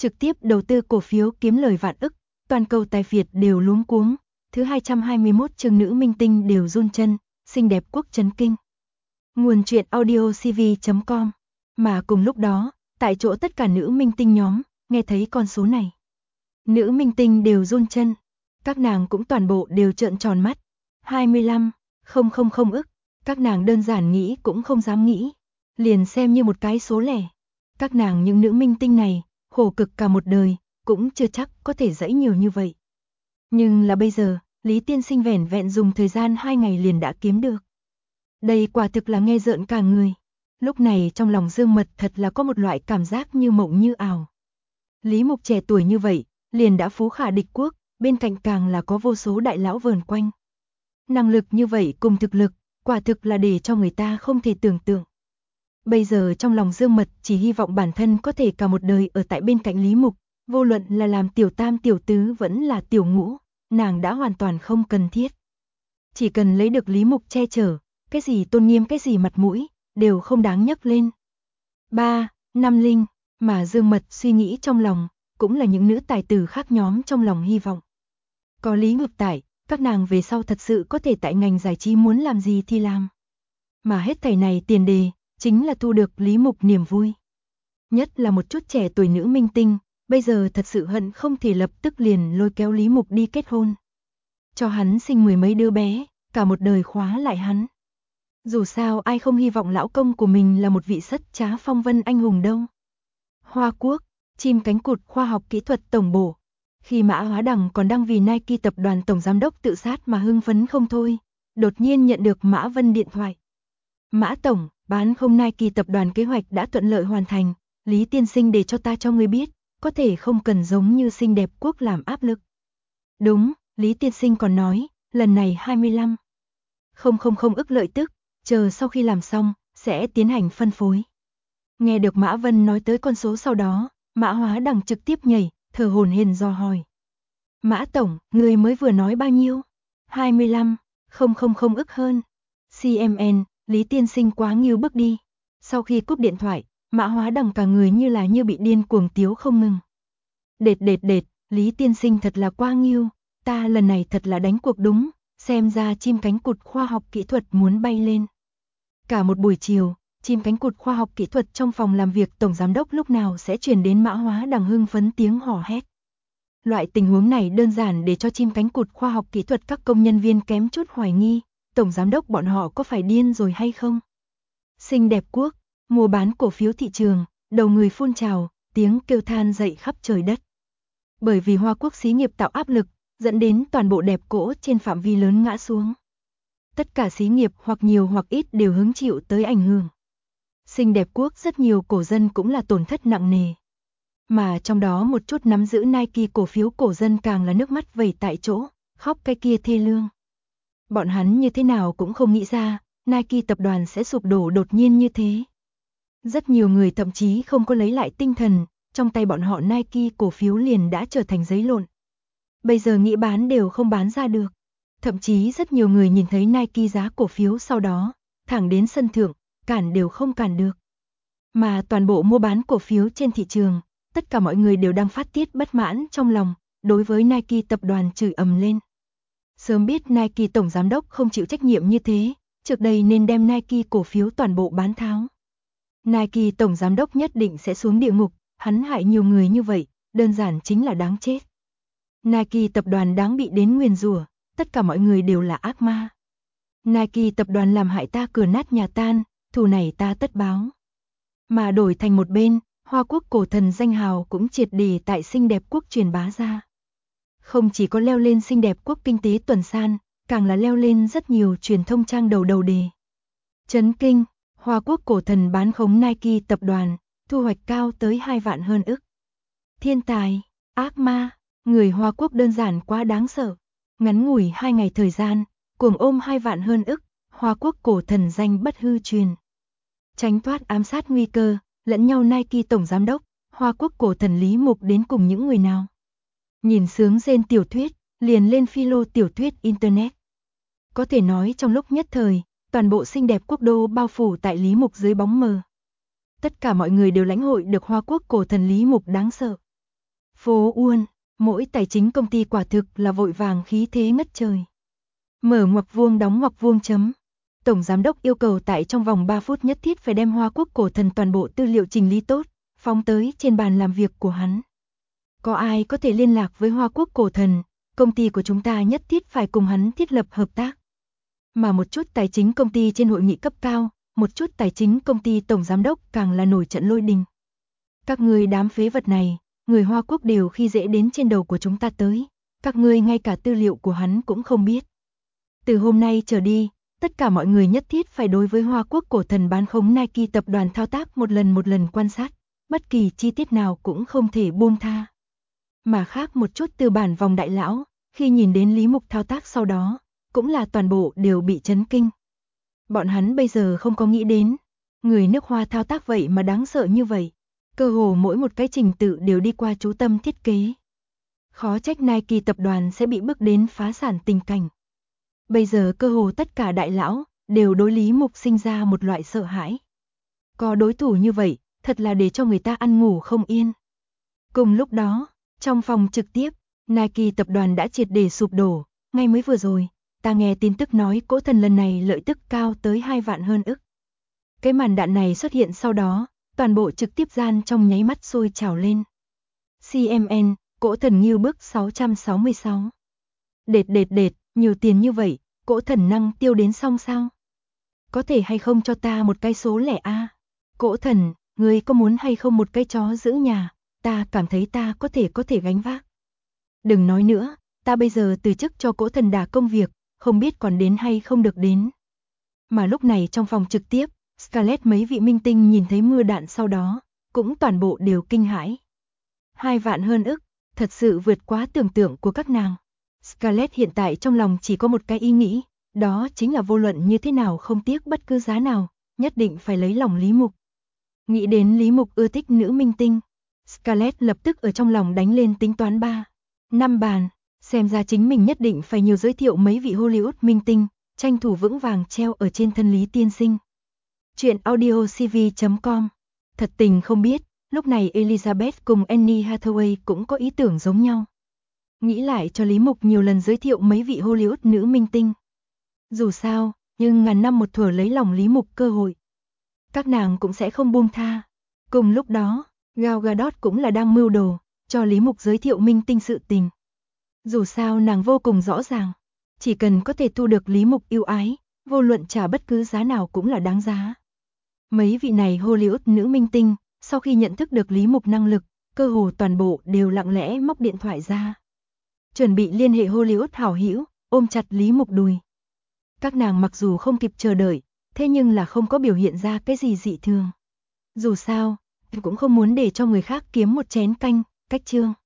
trực tiếp đầu tư cổ phiếu kiếm lời vạn ức, toàn cầu tài phiệt đều luống cuống, thứ 221 chương nữ minh tinh đều run chân, xinh đẹp quốc chấn kinh. Nguồn truyện audio cv.com. Mà cùng lúc đó, tại chỗ tất cả nữ minh tinh nhóm, nghe thấy con số này. Nữ minh tinh đều run chân, các nàng cũng toàn bộ đều trợn tròn mắt. 25,000 ức, các nàng đơn giản nghĩ cũng không dám nghĩ, liền xem như một cái số lẻ. Các nàng những nữ minh tinh này, khổ cực cả một đời, cũng chưa chắc có thể dãy nhiều như vậy. Nhưng là bây giờ, Lý Tiên Sinh vẻn vẹn dùng thời gian 2 ngày liền đã kiếm được. Đây quả thực là nghe rợn cả người. Lúc này trong lòng Dương Mật thật là có một loại cảm giác như mộng như ảo. Lý Mục trẻ tuổi như vậy, liền đã phú khả địch quốc, bên cạnh càng là có vô số đại lão vờn quanh. Năng lực như vậy cùng thực lực, quả thực là để cho người ta không thể tưởng tượng. Bây giờ trong lòng Dương Mật chỉ hy vọng bản thân có thể cả một đời ở tại bên cạnh Lý Mục, vô luận là làm tiểu tam tiểu tứ vẫn là tiểu ngũ, nàng đã hoàn toàn không cần thiết. Chỉ cần lấy được Lý Mục che chở, cái gì tôn nghiêm cái gì mặt mũi, đều không đáng nhắc lên. 3, 5 linh, mà Dương Mật suy nghĩ trong lòng, cũng là những nữ tài tử khác nhóm trong lòng hy vọng. Có Lý Ngược tại, các nàng về sau thật sự có thể tại ngành giải trí muốn làm gì thì làm. Mà hết thảy này tiền đề, chính là thu được Lý Mục niềm vui. Nhất là một chút trẻ tuổi nữ minh tinh, bây giờ thật sự hận không thể lập tức liền lôi kéo Lý Mục đi kết hôn. Cho hắn sinh 10 mấy đứa bé, cả một đời khóa lại hắn. Dù sao ai không hy vọng lão công của mình là một vị sất trá phong vân anh hùng đâu. Hoa Quốc, chim cánh cụt khoa học kỹ thuật tổng bộ. Khi Mã Hóa Đằng còn đang vì Nike tập đoàn tổng giám đốc tự sát mà hưng phấn không thôi, đột nhiên nhận được Mã Vân điện thoại. Mã tổng, bán không Nike tập đoàn kế hoạch đã thuận lợi hoàn thành, Lý tiên sinh để cho ta cho ngươi biết, có thể không cần giống như xinh đẹp quốc làm áp lực. Đúng, Lý tiên sinh còn nói, lần này 25,000 ức lợi tức, chờ sau khi làm xong, sẽ tiến hành phân phối. Nghe được Mã Vân nói tới con số sau đó, Mã Hóa Đằng trực tiếp nhảy, thở hổn hển dò hỏi. Mã tổng, người mới vừa nói bao nhiêu? 25,000 ức hơn. CMN, Lý tiên sinh quá nghiêu bức đi. Sau khi cúp điện thoại, Mã Hóa Đằng cả người như bị điên cuồng tiếu không ngừng. Đệt, Lý tiên sinh thật là quá nghiêu, ta lần này thật là đánh cuộc đúng, xem ra chim cánh cụt khoa học kỹ thuật muốn bay lên. Cả một buổi chiều, chim cánh cụt khoa học kỹ thuật trong phòng làm việc tổng giám đốc lúc nào sẽ truyền đến Mã Hóa Đằng hưng phấn tiếng hò hét. Loại tình huống này đơn giản để cho chim cánh cụt khoa học kỹ thuật các công nhân viên kém chút hoài nghi, tổng giám đốc bọn họ có phải điên rồi hay không? Xinh đẹp quốc, mua bán cổ phiếu thị trường, đầu người phun trào, tiếng kêu than dậy khắp trời đất. Bởi vì Hoa Quốc xí nghiệp tạo áp lực, dẫn đến toàn bộ đẹp cỗ trên phạm vi lớn ngã xuống. Tất cả xí nghiệp hoặc nhiều hoặc ít đều hứng chịu tới ảnh hưởng. Xinh đẹp quốc rất nhiều cổ dân cũng là tổn thất nặng nề. Mà trong đó một chút nắm giữ Nike cổ phiếu cổ dân càng là nước mắt vẩy tại chỗ, khóc cái kia thê lương. Bọn hắn như thế nào cũng không nghĩ ra, Nike tập đoàn sẽ sụp đổ đột nhiên như thế. Rất nhiều người thậm chí không có lấy lại tinh thần, trong tay bọn họ Nike cổ phiếu liền đã trở thành giấy lộn. Bây giờ nghĩ bán đều không bán ra được. Thậm chí rất nhiều người nhìn thấy Nike giá cổ phiếu sau đó, thẳng đến sân thượng, cản đều không cản được. Mà toàn bộ mua bán cổ phiếu trên thị trường, tất cả mọi người đều đang phát tiết bất mãn trong lòng, đối với Nike tập đoàn chửi ầm lên. Sớm biết Nike tổng giám đốc không chịu trách nhiệm như thế, trước đây nên đem Nike cổ phiếu toàn bộ bán tháo. Nike tổng giám đốc nhất định sẽ xuống địa ngục, hắn hại nhiều người như vậy, đơn giản chính là đáng chết. Nike tập đoàn đáng bị đến nguyền rủa, tất cả mọi người đều là ác ma. Nike tập đoàn làm hại ta cửa nát nhà tan, thù này ta tất báo. Mà đổi thành một bên, Hoa Quốc cổ thần danh hào cũng triệt để tại xinh đẹp quốc truyền bá ra. Không chỉ có leo lên xinh đẹp quốc kinh tế tuần san, càng là leo lên rất nhiều truyền thông trang đầu đề. Chấn kinh, Hoa Quốc cổ thần bán khống Nike tập đoàn, thu hoạch cao tới 2 vạn hơn ức. Thiên tài, ác ma, người Hoa Quốc đơn giản quá đáng sợ. Ngắn ngủi 2 ngày thời gian, cuồng ôm 2 vạn hơn ức, Hoa Quốc cổ thần danh bất hư truyền. Tránh thoát ám sát nguy cơ, lẫn nhau Nike tổng giám đốc, Hoa Quốc cổ thần Lý Mục đến cùng những người nào. Nhìn sướng rên tiểu thuyết, liền lên philo tiểu thuyết Internet. Có thể nói trong lúc nhất thời, toàn bộ xinh đẹp quốc đô bao phủ tại Lý Mục dưới bóng mờ. Tất cả mọi người đều lãnh hội được Hoa Quốc cổ thần Lý Mục đáng sợ. Phố Uôn, mỗi tài chính công ty quả thực là vội vàng khí thế ngất trời. Mở ngoặc vuông đóng ngoặc vuông chấm. Tổng giám đốc yêu cầu tại trong vòng 3 phút nhất thiết phải đem Hoa Quốc cổ thần toàn bộ tư liệu chỉnh lý tốt, phóng tới trên bàn làm việc của hắn. Có ai có thể liên lạc với Hoa Quốc cổ thần, công ty của chúng ta nhất thiết phải cùng hắn thiết lập hợp tác. Mà một chút tài chính công ty trên hội nghị cấp cao, một chút tài chính công ty tổng giám đốc càng là nổi trận lôi đình. Các ngươi đám phế vật này, người Hoa Quốc đều khi dễ đến trên đầu của chúng ta tới, các ngươi ngay cả tư liệu của hắn cũng không biết. Từ hôm nay trở đi, tất cả mọi người nhất thiết phải đối với Hoa Quốc cổ thần bán khống Nike tập đoàn thao tác một lần quan sát, bất kỳ chi tiết nào cũng không thể buông tha. Mà khác một chút tư bản vòng đại lão, khi nhìn đến Lý Mục thao tác sau đó, cũng là toàn bộ đều bị chấn kinh. Bọn hắn bây giờ không có nghĩ đến, người nước Hoa thao tác vậy mà đáng sợ như vậy, cơ hồ mỗi một cái trình tự đều đi qua chú tâm thiết kế. Khó trách Nike tập đoàn sẽ bị bước đến phá sản tình cảnh. Bây giờ cơ hồ tất cả đại lão đều đối Lý Mục sinh ra một loại sợ hãi. Có đối thủ như vậy, thật là để cho người ta ăn ngủ không yên. Cùng lúc đó, trong phòng trực tiếp, Nike tập đoàn đã triệt để sụp đổ, ngay mới vừa rồi, ta nghe tin tức nói cỗ thần lần này lợi tức cao tới 2 vạn hơn ức. Cái màn đạn này xuất hiện sau đó, toàn bộ trực tiếp gian trong nháy mắt sôi trào lên. CMN, cỗ thần Ngưu Bức 666. Đệt, nhiều tiền như vậy, cỗ thần năng tiêu đến xong sao? Có thể hay không cho ta một cái số lẻ a? Cỗ thần, ngươi có muốn hay không một cái chó giữ nhà, ta cảm thấy ta có thể gánh vác. Đừng nói nữa, ta bây giờ từ chức cho cỗ thần đả công việc, không biết còn đến hay không được đến. Mà lúc này trong phòng trực tiếp, Scarlett mấy vị minh tinh nhìn thấy mưa đạn sau đó, cũng toàn bộ đều kinh hãi. 2 vạn hơn ức, thật sự vượt quá tưởng tượng của các nàng. Scarlett hiện tại trong lòng chỉ có một cái ý nghĩ, đó chính là vô luận như thế nào không tiếc bất cứ giá nào, nhất định phải lấy lòng Lý Mục. Nghĩ đến Lý Mục ưa thích nữ minh tinh, Scarlett lập tức ở trong lòng đánh lên tính toán 5 bàn, xem ra chính mình nhất định phải nhiều giới thiệu mấy vị Hollywood minh tinh, tranh thủ vững vàng treo ở trên thân Lý tiên sinh. Chuyện audiocv.com. Thật tình không biết, lúc này Elizabeth cùng Anne Hathaway cũng có ý tưởng giống nhau. Nghĩ lại cho Lý Mục nhiều lần giới thiệu mấy vị Hollywood nữ minh tinh. Dù sao, nhưng ngàn năm một thuở lấy lòng Lý Mục cơ hội, các nàng cũng sẽ không buông tha. Cùng lúc đó, Gal Gadot cũng là đang mưu đồ, cho Lý Mục giới thiệu minh tinh sự tình. Dù sao nàng vô cùng rõ ràng, chỉ cần có thể thu được Lý Mục yêu ái, vô luận trả bất cứ giá nào cũng là đáng giá. Mấy vị này Hollywood nữ minh tinh, sau khi nhận thức được Lý Mục năng lực, cơ hồ toàn bộ đều lặng lẽ móc điện thoại ra. Chuẩn bị liên hệ Hollywood hảo hữu, ôm chặt Lý Mục đùi. Các nàng mặc dù không kịp chờ đợi, thế nhưng là không có biểu hiện ra cái gì dị thường. Dù sao, cũng không muốn để cho người khác kiếm một chén canh, cách chương.